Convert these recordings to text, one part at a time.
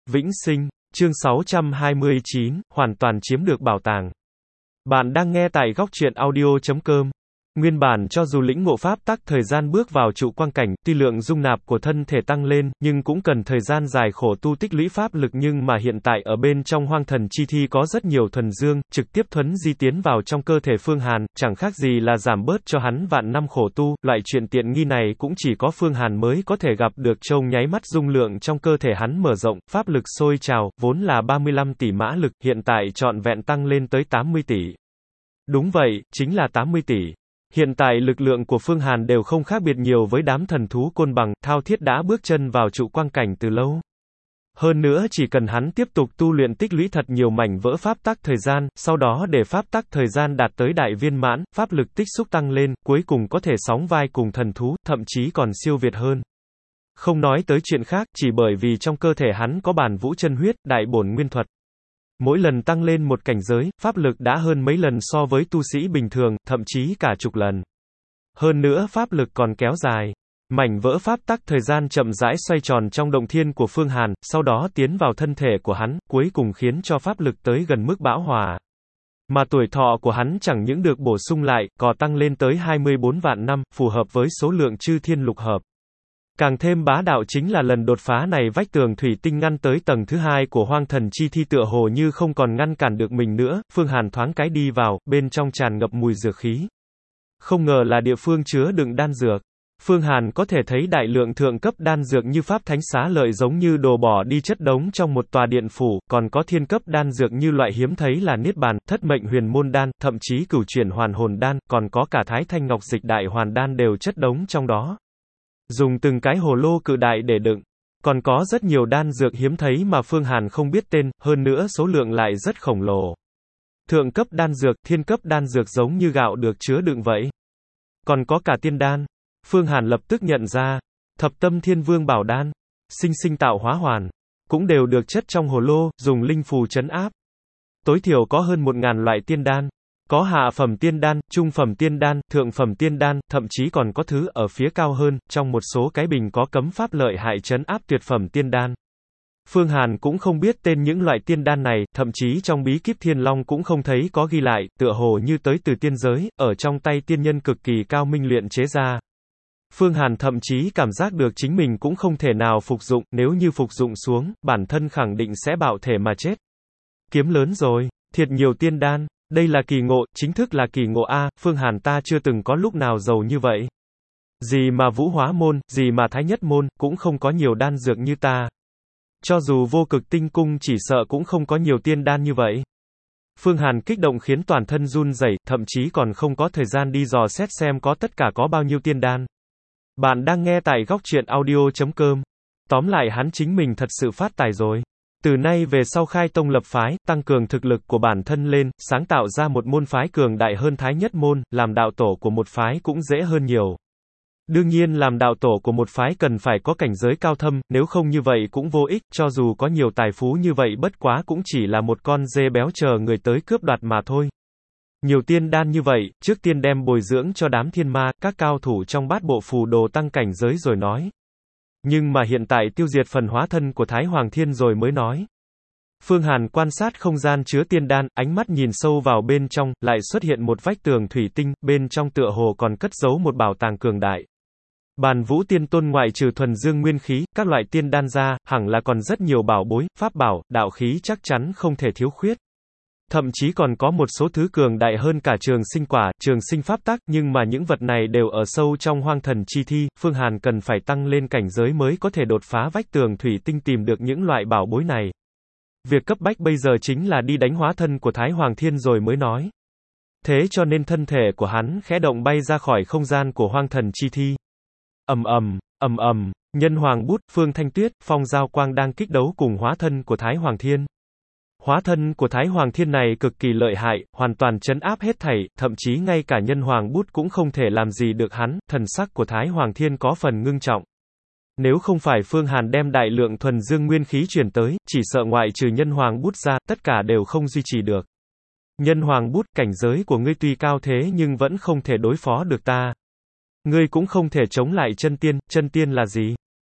Vĩnh sinh, chương 629, hoàn toàn chiếm được bảo tàng. Bạn đang nghe tại góc truyện audio.com. Nguyên bản cho dù lĩnh ngộ pháp tắc thời gian bước vào trụ quang cảnh, tuy lượng dung nạp của thân thể tăng lên, nhưng cũng cần thời gian dài khổ tu tích lũy pháp lực, nhưng mà hiện tại ở bên trong hoang thần chi thi có rất nhiều thuần dương, trực tiếp thuấn di tiến vào trong cơ thể Phương Hàn, chẳng khác gì là giảm bớt cho hắn vạn năm khổ tu, loại chuyện tiện nghi này cũng chỉ có Phương Hàn mới có thể gặp được. Trong nháy mắt dung lượng trong cơ thể hắn mở rộng, pháp lực sôi trào, vốn là 35 tỷ mã lực, hiện tại trọn vẹn tăng lên tới 80 tỷ. Đúng vậy, chính là 80 tỷ. Hiện tại lực lượng của Phương Hàn đều không khác biệt nhiều với đám thần thú côn bằng, thao thiết đã bước chân vào trụ quang cảnh từ lâu. Hơn nữa chỉ cần hắn tiếp tục tu luyện tích lũy thật nhiều mảnh vỡ pháp tắc thời gian, sau đó để pháp tắc thời gian đạt tới đại viên mãn, pháp lực tích xúc tăng lên, cuối cùng có thể sóng vai cùng thần thú, thậm chí còn siêu việt hơn. Không nói tới chuyện khác, chỉ bởi vì trong cơ thể hắn có bản vũ chân huyết, đại bổn nguyên thuật. Mỗi lần tăng lên một cảnh giới, pháp lực đã hơn mấy lần so với tu sĩ bình thường, thậm chí cả chục lần. Hơn nữa pháp lực còn kéo dài. Mảnh vỡ pháp tắc thời gian chậm rãi xoay tròn trong động thiên của Phương Hàn, sau đó tiến vào thân thể của hắn, cuối cùng khiến cho pháp lực tới gần mức bão hòa. Mà tuổi thọ của hắn chẳng những được bổ sung lại, còn tăng lên tới 24 vạn năm, phù hợp với số lượng chư thiên lục hợp. Càng thêm bá đạo chính là lần đột phá này, vách tường thủy tinh ngăn tới tầng thứ 2 của hoang thần chi thi tựa hồ như không còn ngăn cản được mình nữa, Phương Hàn thoáng cái đi vào, bên trong tràn ngập mùi dược khí. Không ngờ là địa phương chứa đựng đan dược. Phương Hàn có thể thấy đại lượng thượng cấp đan dược như pháp thánh xá lợi giống như đồ bỏ đi chất đống trong một tòa điện phủ, còn có thiên cấp đan dược như loại hiếm thấy là niết bàn, thất mệnh huyền môn đan, thậm chí cửu chuyển hoàn hồn đan, còn có cả thái thanh ngọc dịch đại hoàn đan đều chất đống trong đó. Dùng từng cái hồ lô cự đại để đựng. Còn có rất nhiều đan dược hiếm thấy mà Phương Hàn không biết tên, hơn nữa số lượng lại rất khổng lồ. Thượng cấp đan dược, thiên cấp đan dược giống như gạo được chứa đựng vậy. Còn có cả tiên đan. Phương Hàn lập tức nhận ra, thập tâm thiên vương bảo đan, sinh sinh tạo hóa hoàn, cũng đều được chất trong hồ lô, dùng linh phù trấn áp. Tối thiểu có hơn 1000 loại tiên đan. Có hạ phẩm tiên đan, trung phẩm tiên đan, thượng phẩm tiên đan, thậm chí còn có thứ ở phía cao hơn, trong một số cái bình có cấm pháp lợi hại trấn áp tuyệt phẩm tiên đan. Phương Hàn cũng không biết tên những loại tiên đan này, thậm chí trong bí kíp Thiên Long cũng không thấy có ghi lại, tựa hồ như tới từ tiên giới, ở trong tay tiên nhân cực kỳ cao minh luyện chế ra. Phương Hàn thậm chí cảm giác được chính mình cũng không thể nào phục dụng, nếu như phục dụng xuống, bản thân khẳng định sẽ bạo thể mà chết. Kiếm lớn rồi, thiệt nhiều tiên đan. Đây là kỳ ngộ, chính thức là kỳ ngộ a, Phương Hàn ta chưa từng có lúc nào giàu như vậy. Gì mà Vũ Hóa môn, gì mà Thái Nhất môn, cũng không có nhiều đan dược như ta. Cho dù Vô Cực Tinh cung chỉ sợ cũng không có nhiều tiên đan như vậy. Phương Hàn kích động khiến toàn thân run rẩy, thậm chí còn không có thời gian đi dò xét xem có tất cả có bao nhiêu tiên đan. Bạn đang nghe tại góc truyện audio.com. Tóm lại hắn chính mình thật sự phát tài rồi. Từ nay về sau khai tông lập phái, tăng cường thực lực của bản thân lên, sáng tạo ra một môn phái cường đại hơn Thái Nhất môn, làm đạo tổ của một phái cũng dễ hơn nhiều. Đương nhiên làm đạo tổ của một phái cần phải có cảnh giới cao thâm, nếu không như vậy cũng vô ích, cho dù có nhiều tài phú như vậy bất quá cũng chỉ là một con dê béo chờ người tới cướp đoạt mà thôi. Nhiều tiên đan như vậy, trước tiên đem bồi dưỡng cho đám thiên ma, các cao thủ trong bát bộ phù đồ tăng cảnh giới rồi nói. Nhưng mà hiện tại tiêu diệt phần hóa thân của Thái Hoàng Thiên rồi mới nói. Phương Hàn quan sát không gian chứa tiên đan, ánh mắt nhìn sâu vào bên trong, lại xuất hiện một vách tường thủy tinh, bên trong tựa hồ còn cất giấu một bảo tàng cường đại. Bàn Vũ Tiên Tôn ngoại trừ thuần dương nguyên khí, các loại tiên đan ra, hẳn là còn rất nhiều bảo bối, pháp bảo, đạo khí chắc chắn không thể thiếu khuyết. Thậm chí còn có một số thứ cường đại hơn cả trường sinh quả, trường sinh pháp tắc, nhưng mà những vật này đều ở sâu trong hoang thần chi thi, Phương Hàn cần phải tăng lên cảnh giới mới có thể đột phá vách tường thủy tinh tìm được những loại bảo bối này. Việc cấp bách bây giờ chính là đi đánh hóa thân của Thái Hoàng Thiên rồi mới nói. Thế cho nên thân thể của hắn khẽ động bay ra khỏi không gian của hoang thần chi thi. Ầm ầm, Nhân Hoàng Bút, Phương Thanh Tuyết, Phong Giao Quang đang kích đấu cùng hóa thân của Thái Hoàng Thiên. Hóa thân của Thái Hoàng Thiên này cực kỳ lợi hại, hoàn toàn trấn áp hết thảy, thậm chí ngay cả Nhân Hoàng Bút cũng không thể làm gì được hắn, thần sắc của Thái Hoàng Thiên có phần ngưng trọng. Nếu không phải Phương Hàn đem đại lượng thuần dương nguyên khí truyền tới, chỉ sợ ngoại trừ Nhân Hoàng Bút ra, tất cả đều không duy trì được. Nhân Hoàng Bút, cảnh giới của ngươi tuy cao thế nhưng vẫn không thể đối phó được ta. Ngươi cũng không thể chống lại chân tiên là gì?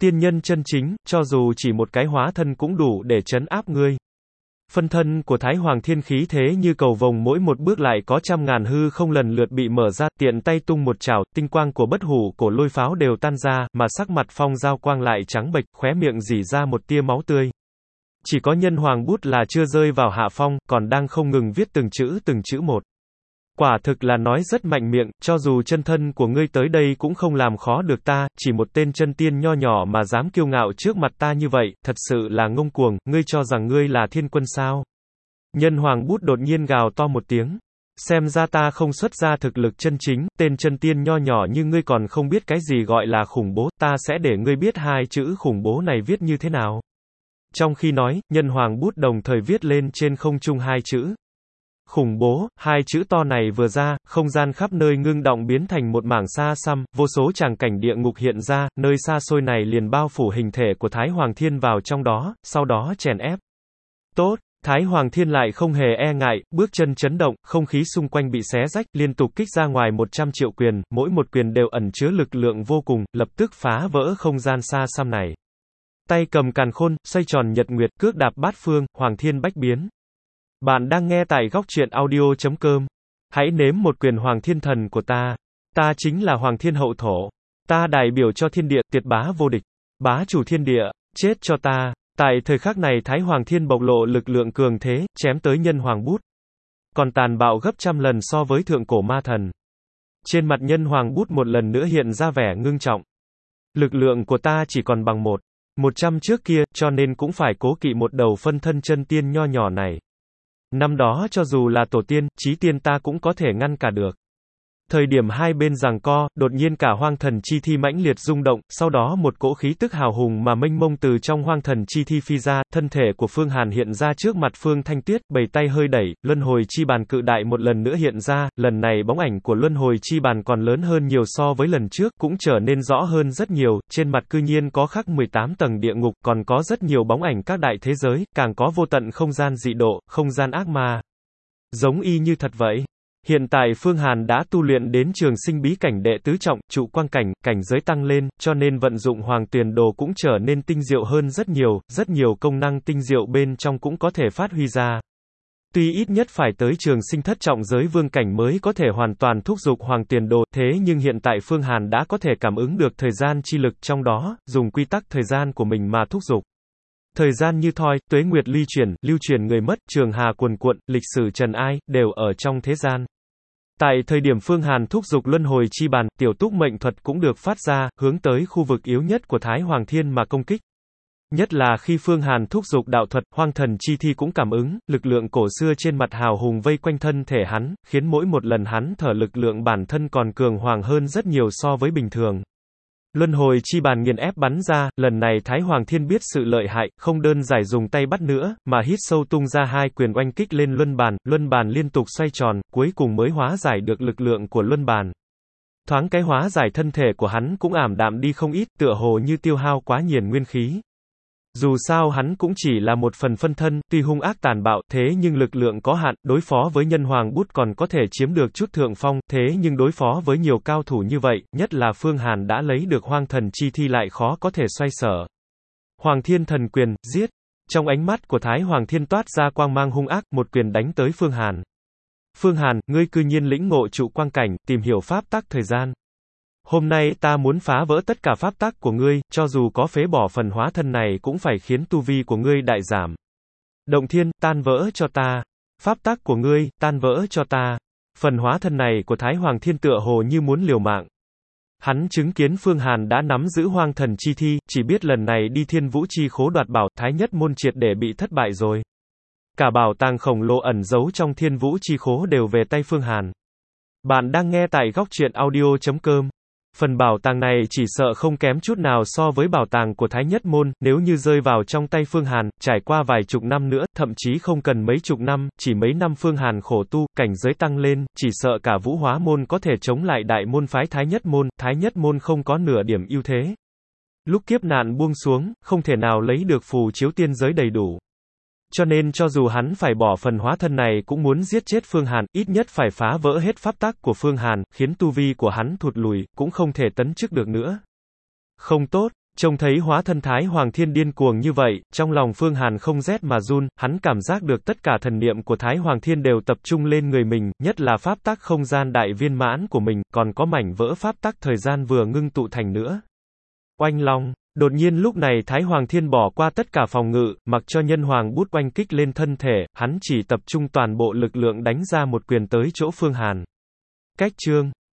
Tiên nhân chân chính, cho dù chỉ một cái hóa thân cũng đủ để trấn áp ngươi. Phân thân của Thái Hoàng Thiên khí thế như cầu vồng, mỗi một bước lại có trăm ngàn hư không lần lượt bị mở ra, tiện tay tung một chảo, tinh quang của bất hủ cổ lôi pháo đều tan ra, mà sắc mặt Phong Giao Quang lại trắng bệch, khóe miệng rỉ ra một tia máu tươi. Chỉ có nhân hoàng bút là chưa rơi vào hạ phong, còn đang không ngừng viết từng chữ một. Quả thực là nói rất mạnh miệng, cho dù chân thân của ngươi tới đây cũng không làm khó được ta, chỉ một tên chân tiên nho nhỏ mà dám kiêu ngạo trước mặt ta như vậy, thật sự là ngông cuồng, ngươi cho rằng ngươi là thiên quân sao? Nhân hoàng bút đột nhiên gào to một tiếng. Xem ra ta không xuất ra thực lực chân chính, tên chân tiên nho nhỏ như ngươi còn không biết cái gì gọi là khủng bố, ta sẽ để ngươi biết hai chữ khủng bố này viết như thế nào. Trong khi nói, nhân hoàng bút đồng thời viết lên trên không trung hai chữ. Khủng bố, hai chữ to này vừa ra, không gian khắp nơi ngưng động biến thành một mảng xa xăm, vô số tràng cảnh địa ngục hiện ra, nơi xa xôi này liền bao phủ hình thể của Thái Hoàng Thiên vào trong đó, sau đó chèn ép. Tốt, Thái Hoàng Thiên lại không hề e ngại, bước chân chấn động, không khí xung quanh bị xé rách, liên tục kích ra ngoài 100 triệu quyền, mỗi một quyền đều ẩn chứa lực lượng vô cùng, lập tức phá vỡ không gian xa xăm này. Tay cầm càn khôn, xoay tròn nhật nguyệt, cước đạp bát phương, Hoàng Thiên bách biến. Bạn đang nghe tại góc truyện audio.com. Hãy nếm một quyền Hoàng Thiên Thần của ta. Ta chính là Hoàng Thiên Hậu Thổ. Ta đại biểu cho thiên địa, tiệt bá vô địch. Bá chủ thiên địa, chết cho ta. Tại thời khắc này Thái Hoàng Thiên bộc lộ lực lượng cường thế, chém tới nhân hoàng bút. Còn tàn bạo gấp trăm lần so với thượng cổ ma thần. Trên mặt nhân hoàng bút một lần nữa hiện ra vẻ ngưng trọng. Lực lượng của ta chỉ còn bằng 100 trước kia, cho nên cũng phải cố kỵ một đầu phân thân chân tiên nho nhỏ này. Năm đó cho dù là tổ tiên, chí tiên ta cũng có thể ngăn cả được. Thời điểm hai bên giằng co, đột nhiên cả hoang thần chi thi mãnh liệt rung động, sau đó một cỗ khí tức hào hùng mà mênh mông từ trong hoang thần chi thi phi ra, thân thể của Phương Hàn hiện ra trước mặt Phương Thanh Tuyết, bảy tay hơi đẩy, luân hồi chi bàn cự đại một lần nữa hiện ra, lần này bóng ảnh của luân hồi chi bàn còn lớn hơn nhiều so với lần trước, cũng trở nên rõ hơn rất nhiều, trên mặt cư nhiên có khắc 18 tầng địa ngục, còn có rất nhiều bóng ảnh các đại thế giới, càng có vô tận không gian dị độ, không gian ác ma. Giống y như thật vậy. Hiện tại Phương Hàn đã tu luyện đến trường sinh bí cảnh đệ tứ trọng, trụ quang cảnh, cảnh giới tăng lên, cho nên vận dụng Hoàng Tuyền Đồ cũng trở nên tinh diệu hơn rất nhiều công năng tinh diệu bên trong cũng có thể phát huy ra. Tuy ít nhất phải tới trường sinh thất trọng giới vương cảnh mới có thể hoàn toàn thúc giục Hoàng Tuyền Đồ, thế nhưng hiện tại Phương Hàn đã có thể cảm ứng được thời gian chi lực trong đó, dùng quy tắc thời gian của mình mà thúc giục. Thời gian như thoi, tuế nguyệt lưu truyền người mất, trường hà cuồn cuộn, lịch sử trần ai, đều ở trong thế gian. Tại thời điểm Phương Hàn thúc giục luân hồi chi bàn, tiểu túc mệnh thuật cũng được phát ra, hướng tới khu vực yếu nhất của Thái Hoàng Thiên mà công kích. Nhất là khi Phương Hàn thúc giục đạo thuật, hoang thần chi thi cũng cảm ứng, lực lượng cổ xưa trên mặt hào hùng vây quanh thân thể hắn, khiến mỗi một lần hắn thở lực lượng bản thân còn cường hoàng hơn rất nhiều so với bình thường. Luân hồi chi bàn nghiền ép bắn ra, lần này Thái Hoàng Thiên biết sự lợi hại, không đơn giản dùng tay bắt nữa, mà hít sâu tung ra hai quyền oanh kích lên luân bàn liên tục xoay tròn, cuối cùng mới hóa giải được lực lượng của luân bàn. Thoáng cái hóa giải thân thể của hắn cũng ảm đạm đi không ít, tựa hồ như tiêu hao quá nhiều nguyên khí. Dù sao hắn cũng chỉ là một phần phân thân, tuy hung ác tàn bạo, thế nhưng lực lượng có hạn, đối phó với nhân hoàng bút còn có thể chiếm được chút thượng phong, thế nhưng đối phó với nhiều cao thủ như vậy, nhất là Phương Hàn đã lấy được hoang thần chi thi lại khó có thể xoay sở. Hoàng Thiên Thần Quyền, giết! Trong ánh mắt của Thái Hoàng Thiên toát ra quang mang hung ác, một quyền đánh tới Phương Hàn. Phương Hàn, ngươi cư nhiên lĩnh ngộ trụ quang cảnh, tìm hiểu pháp tắc thời gian. Hôm nay ta muốn phá vỡ tất cả pháp tắc của ngươi, cho dù có phế bỏ phần hóa thân này cũng phải khiến tu vi của ngươi đại giảm. Động thiên, tan vỡ cho ta. Pháp tắc của ngươi, tan vỡ cho ta. Phần hóa thân này của Thái Hoàng Thiên tựa hồ như muốn liều mạng. Hắn chứng kiến Phương Hàn đã nắm giữ hoang thần chi thi, chỉ biết lần này đi Thiên Vũ chi khố đoạt bảo, Thái Nhất môn triệt để bị thất bại rồi. Cả bảo tàng khổng lồ ẩn giấu trong Thiên Vũ chi khố đều về tay Phương Hàn. Bạn đang nghe tại góc truyện audio.com. Phần bảo tàng này chỉ sợ không kém chút nào so với bảo tàng của Thái Nhất môn, nếu như rơi vào trong tay Phương Hàn, trải qua vài chục năm nữa, thậm chí không cần mấy chục năm, chỉ mấy năm Phương Hàn khổ tu, cảnh giới tăng lên, chỉ sợ cả Vũ Hóa môn có thể chống lại đại môn phái Thái Nhất môn không có nửa điểm ưu thế. Lúc kiếp nạn buông xuống, không thể nào lấy được phù chiếu tiên giới đầy đủ. Cho nên cho dù hắn phải bỏ phần hóa thân này cũng muốn giết chết Phương Hàn, ít nhất phải phá vỡ hết pháp tắc của Phương Hàn, khiến tu vi của hắn thụt lùi, cũng không thể tấn chức được nữa. Không tốt, Trông thấy hóa thân Thái Hoàng Thiên điên cuồng như vậy, trong lòng Phương Hàn không rét mà run, hắn cảm giác được tất cả thần niệm của Thái Hoàng Thiên đều tập trung lên người mình, nhất là pháp tắc không gian đại viên mãn của mình, còn có mảnh vỡ pháp tắc thời gian vừa ngưng tụ thành nữa. Oanh long, đột nhiên lúc này Thái Hoàng Thiên bỏ qua tất cả phòng ngự, mặc cho nhân hoàng bút oanh kích lên thân thể, hắn chỉ tập trung toàn bộ lực lượng đánh ra một quyền tới chỗ Phương Hàn. Cách chương